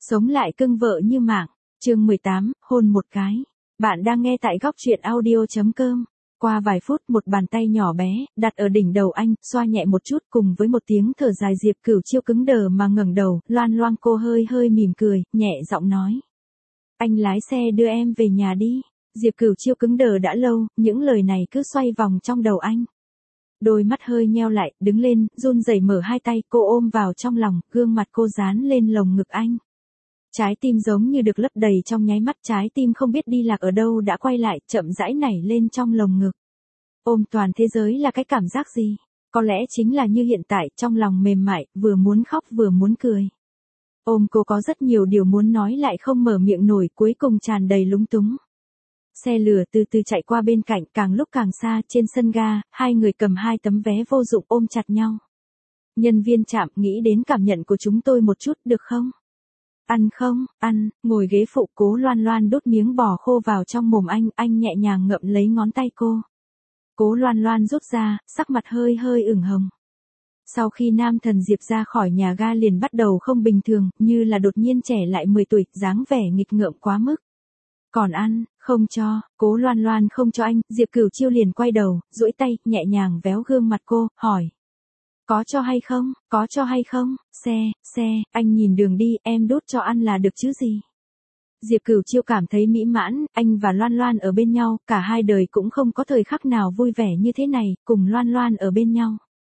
Sống lại cưng vợ như mạng. Chương 18, hôn một cái. Bạn đang nghe tại góc truyện audio.com. Qua vài phút một bàn tay nhỏ bé, đặt ở đỉnh đầu anh, xoa nhẹ một chút cùng với một tiếng thở dài Diệp Cửu Chiêu cứng đờ mà ngẩng đầu, loan loang cô hơi hơi mỉm cười, nhẹ giọng nói. Anh lái xe đưa em về nhà đi. Diệp Cửu Chiêu cứng đờ đã lâu, những lời này cứ xoay vòng trong đầu anh. Đôi mắt hơi nheo lại, đứng lên, run rẩy mở hai tay, cô ôm vào trong lòng, gương mặt cô dán lên lồng ngực anh. Trái tim giống như được lấp đầy trong nháy mắt, trái tim không biết đi lạc ở đâu đã quay lại, chậm rãi nảy lên trong lồng ngực. Ôm toàn thế giới là cái cảm giác gì? Có lẽ chính là như hiện tại, trong lòng mềm mại, vừa muốn khóc vừa muốn cười. Ôm cô có rất nhiều điều muốn nói lại không mở miệng nổi, cuối cùng tràn đầy lúng túng. Xe lửa từ từ chạy qua bên cạnh, càng lúc càng xa, trên sân ga, hai người cầm hai tấm vé vô dụng ôm chặt nhau. Nhân viên trạm, nghĩ đến cảm nhận của chúng tôi một chút, được không? Ăn không, ăn, ngồi ghế phụ, Cố Loan Loan đút miếng bò khô vào trong mồm anh nhẹ nhàng ngậm lấy ngón tay cô. Cố Loan Loan rút ra, sắc mặt hơi hơi ửng hồng. Sau khi nam thần Diệp ra khỏi nhà ga liền bắt đầu không bình thường, như là đột nhiên trẻ lại 10 tuổi, dáng vẻ nghịch ngợm quá mức. Còn ăn, không cho, Cố Loan Loan không cho anh, Diệp Cửu Chiêu liền quay đầu, duỗi tay, nhẹ nhàng véo gương mặt cô, hỏi. Có cho hay không, có cho hay không, xe, anh nhìn đường đi, em đút cho ăn là được chứ gì. Diệp Cửu Chiêu cảm thấy mỹ mãn, anh và Loan Loan ở bên nhau, cả hai đời cũng không có thời khắc nào vui vẻ như thế này, cùng Loan Loan ở bên nhau.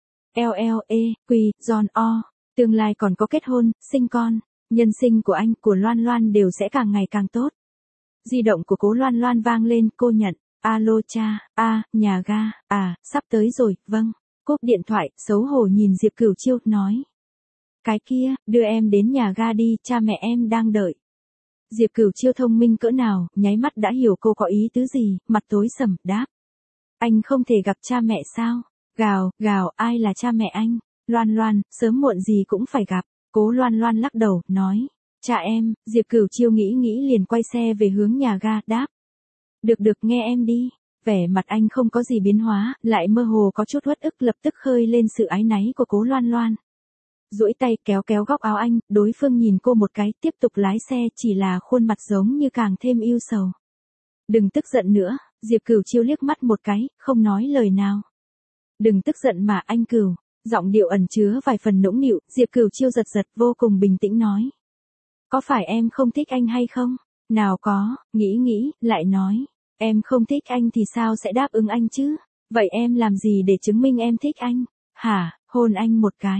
John O. Tương lai còn có kết hôn, sinh con, nhân sinh của anh, của Loan Loan đều sẽ càng ngày càng tốt. Di động của Cố Loan Loan vang lên, cô nhận. Alo cha, nhà ga, sắp tới rồi, vâng. Cúp điện thoại, xấu hổ nhìn Diệp Cửu Chiêu, nói. Cái kia, đưa em đến nhà ga đi, cha mẹ em đang đợi. Diệp Cửu Chiêu thông minh cỡ nào, nháy mắt đã hiểu cô có ý tứ gì, mặt tối sầm, đáp. Anh không thể gặp cha mẹ sao? Gào, ai là cha mẹ anh? Loan Loan, sớm muộn gì cũng phải gặp. Cố Loan Loan lắc đầu, nói. Cha em, Diệp Cửu Chiêu nghĩ liền quay xe về hướng nhà ga, đáp. Được nghe em đi. Vẻ mặt anh không có gì biến hóa, lại mơ hồ có chút uất ức, lập tức khơi lên sự áy náy của Cố Loan Loan. Duỗi tay kéo góc áo anh, đối phương nhìn cô một cái, tiếp tục lái xe, chỉ là khuôn mặt giống như càng thêm ưu sầu. Đừng tức giận nữa, Diệp Cửu Chiêu liếc mắt một cái, không nói lời nào. Đừng tức giận mà anh Cửu, giọng điệu ẩn chứa vài phần nũng nịu, Diệp Cửu Chiêu giật vô cùng bình tĩnh nói. Có phải em không thích anh hay không? Nào có, nghĩ, lại nói. Em không thích anh thì sao sẽ đáp ứng anh chứ? Vậy em làm gì để chứng minh em thích anh? Hả, hôn anh một cái,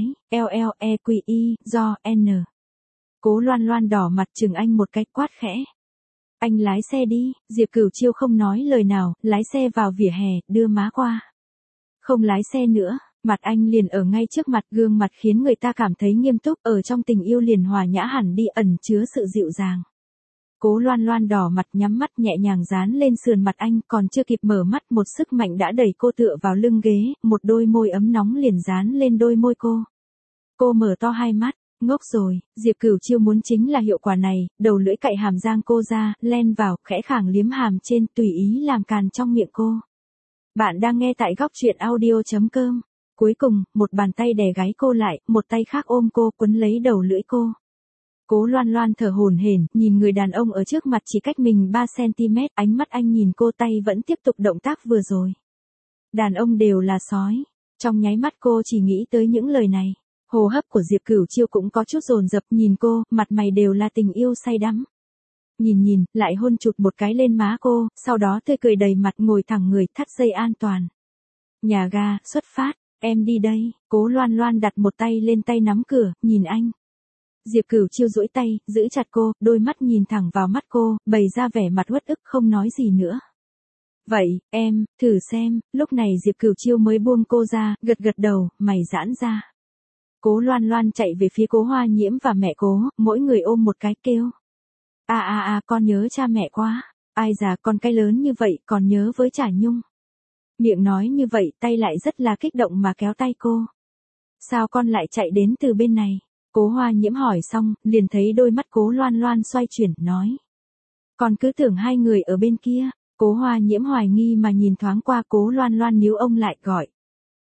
do N. Cố Loan Loan đỏ mặt chừng anh một cái, quát khẽ. Anh lái xe đi, Diệp Cửu Chiêu không nói lời nào, lái xe vào vỉa hè, đưa má qua. Không lái xe nữa, mặt anh liền ở ngay trước mặt, gương mặt khiến người ta cảm thấy nghiêm túc, ở trong tình yêu liền hòa nhã hẳn đi, ẩn chứa sự dịu dàng. Cố Loan Loan đỏ mặt nhắm mắt nhẹ nhàng dán lên sườn mặt anh, còn chưa kịp mở mắt một sức mạnh đã đẩy cô tựa vào lưng ghế, một đôi môi ấm nóng liền dán lên đôi môi cô. Cô mở to hai mắt, ngốc rồi, Diệp Cửu Chiêu muốn chính là hiệu quả này, đầu lưỡi cạy hàm răng cô ra, len vào, khẽ khàng liếm hàm trên, tùy ý làm càn trong miệng cô. Bạn đang nghe tại góc truyện audio.com. Cuối cùng, một bàn tay đè gáy cô lại, một tay khác ôm cô, quấn lấy đầu lưỡi cô. Cố Loan Loan thở hổn hển, nhìn người đàn ông ở trước mặt chỉ cách mình 3 cm, ánh mắt anh nhìn cô, tay vẫn tiếp tục động tác vừa rồi. Đàn ông đều là sói. Trong nháy mắt cô chỉ nghĩ tới những lời này. Hô hấp của Diệp Cửu Chiêu cũng có chút dồn dập, nhìn cô, mặt mày đều là tình yêu say đắm. Nhìn, lại hôn chụt một cái lên má cô, sau đó tươi cười đầy mặt, ngồi thẳng người, thắt dây an toàn. Nhà ga, xuất phát, em đi đây. Cố Loan Loan đặt một tay lên tay nắm cửa, nhìn anh. Diệp Cửu Chiêu duỗi tay, giữ chặt cô, đôi mắt nhìn thẳng vào mắt cô, bày ra vẻ mặt uất ức, không nói gì nữa. Vậy, em, thử xem, lúc này Diệp Cửu Chiêu mới buông cô ra, gật đầu, mày giãn ra. Cố Loan Loan chạy về phía Cố Hoa Nhiễm và mẹ Cố, mỗi người ôm một cái, kêu. Con nhớ cha mẹ quá, ai già con cái lớn như vậy còn nhớ với Trà Nhung. Miệng nói như vậy, tay lại rất là kích động mà kéo tay cô. Sao con lại chạy đến từ bên này? Cố Hoa Nhiễm hỏi xong, liền thấy đôi mắt Cố Loan Loan xoay chuyển, nói. Con cứ tưởng hai người ở bên kia. Cố Hoa Nhiễm hoài nghi mà nhìn thoáng qua Cố Loan Loan, níu ông lại, gọi.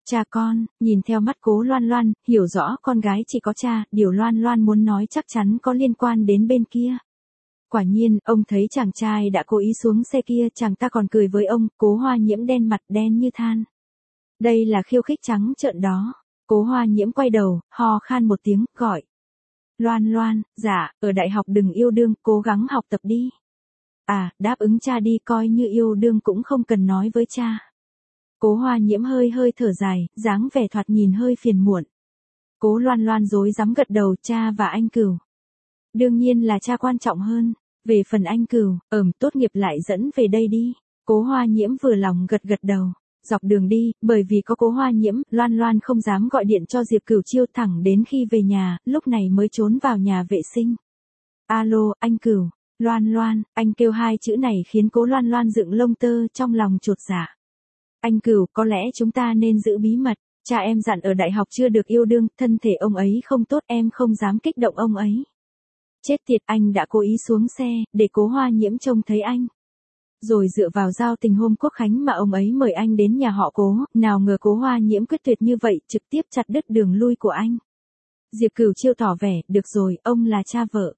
Cha con, nhìn theo mắt Cố Loan Loan, hiểu rõ con gái chỉ có cha, điều Loan Loan muốn nói chắc chắn có liên quan đến bên kia. Quả nhiên, ông thấy chàng trai đã cố ý xuống xe kia, chàng ta còn cười với ông, Cố Hoa Nhiễm đen mặt đen như than. Đây là khiêu khích trắng trợn đó. Cố Hoa Nhiễm quay đầu, hò khan một tiếng, gọi. Loan Loan, dạ, ở đại học đừng yêu đương, cố gắng học tập đi. À, đáp ứng cha đi, coi như yêu đương cũng không cần nói với cha. Cố Hoa Nhiễm hơi hơi thở dài, dáng vẻ thoạt nhìn hơi phiền muộn. Cố Loan Loan rối rắm gật đầu, cha và anh Cửu. Đương nhiên là cha quan trọng hơn. Về phần anh Cửu, tốt nghiệp lại dẫn về đây đi. Cố Hoa Nhiễm vừa lòng gật gật đầu. Dọc đường đi, bởi vì có Cố Hoa Nhiễm, Loan Loan không dám gọi điện cho Diệp Cửu Chiêu, thẳng đến khi về nhà, lúc này mới trốn vào nhà vệ sinh. Alo, anh Cửu. Loan Loan, anh kêu hai chữ này khiến Cố Loan Loan dựng lông tơ trong lòng chột dạ. Anh Cửu, có lẽ chúng ta nên giữ bí mật. Cha em dặn ở đại học chưa được yêu đương, thân thể ông ấy không tốt, em không dám kích động ông ấy. Chết tiệt, anh đã cố ý xuống xe, để Cố Hoa Nhiễm trông thấy anh. Rồi dựa vào giao tình hôm Quốc Khánh mà ông ấy mời anh đến nhà họ Cố, nào ngờ Cố Hoa Nhiễm quyết tuyệt như vậy, trực tiếp chặt đứt đường lui của anh. Diệp Cửu Chiêu tỏ vẻ, được rồi, ông là cha vợ.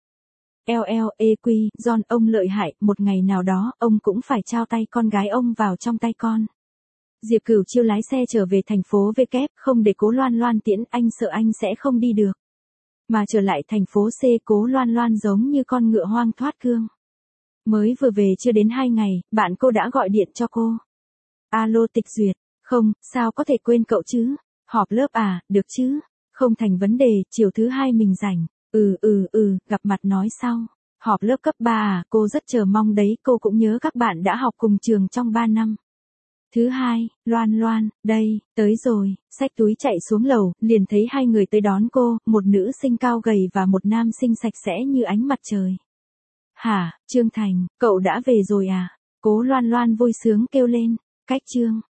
LLEQ, John, ông lợi hại, một ngày nào đó, ông cũng phải trao tay con gái ông vào trong tay con. Diệp Cửu Chiêu lái xe trở về thành phố V kép, không để Cố Loan Loan tiễn, anh sợ anh sẽ không đi được. Mà trở lại thành phố C, Cố Loan Loan giống như con ngựa hoang thoát cương. Mới vừa về chưa đến 2 ngày, bạn cô đã gọi điện cho cô. Alo Tịch Duyệt, không, sao có thể quên cậu chứ? Họp lớp à, được chứ? Không thành vấn đề, chiều thứ 2 mình rảnh. Gặp mặt nói sau. Họp lớp cấp 3 à, cô rất chờ mong đấy, cô cũng nhớ các bạn đã học cùng trường trong 3 năm. Thứ 2, Loan Loan, đây, tới rồi, xách túi chạy xuống lầu, liền thấy hai người tới đón cô, một nữ sinh cao gầy và một nam sinh sạch sẽ như ánh mặt trời. Hả, Trương Thành, cậu đã về rồi à? Cố Loan Loan vui sướng kêu lên, cách Trương.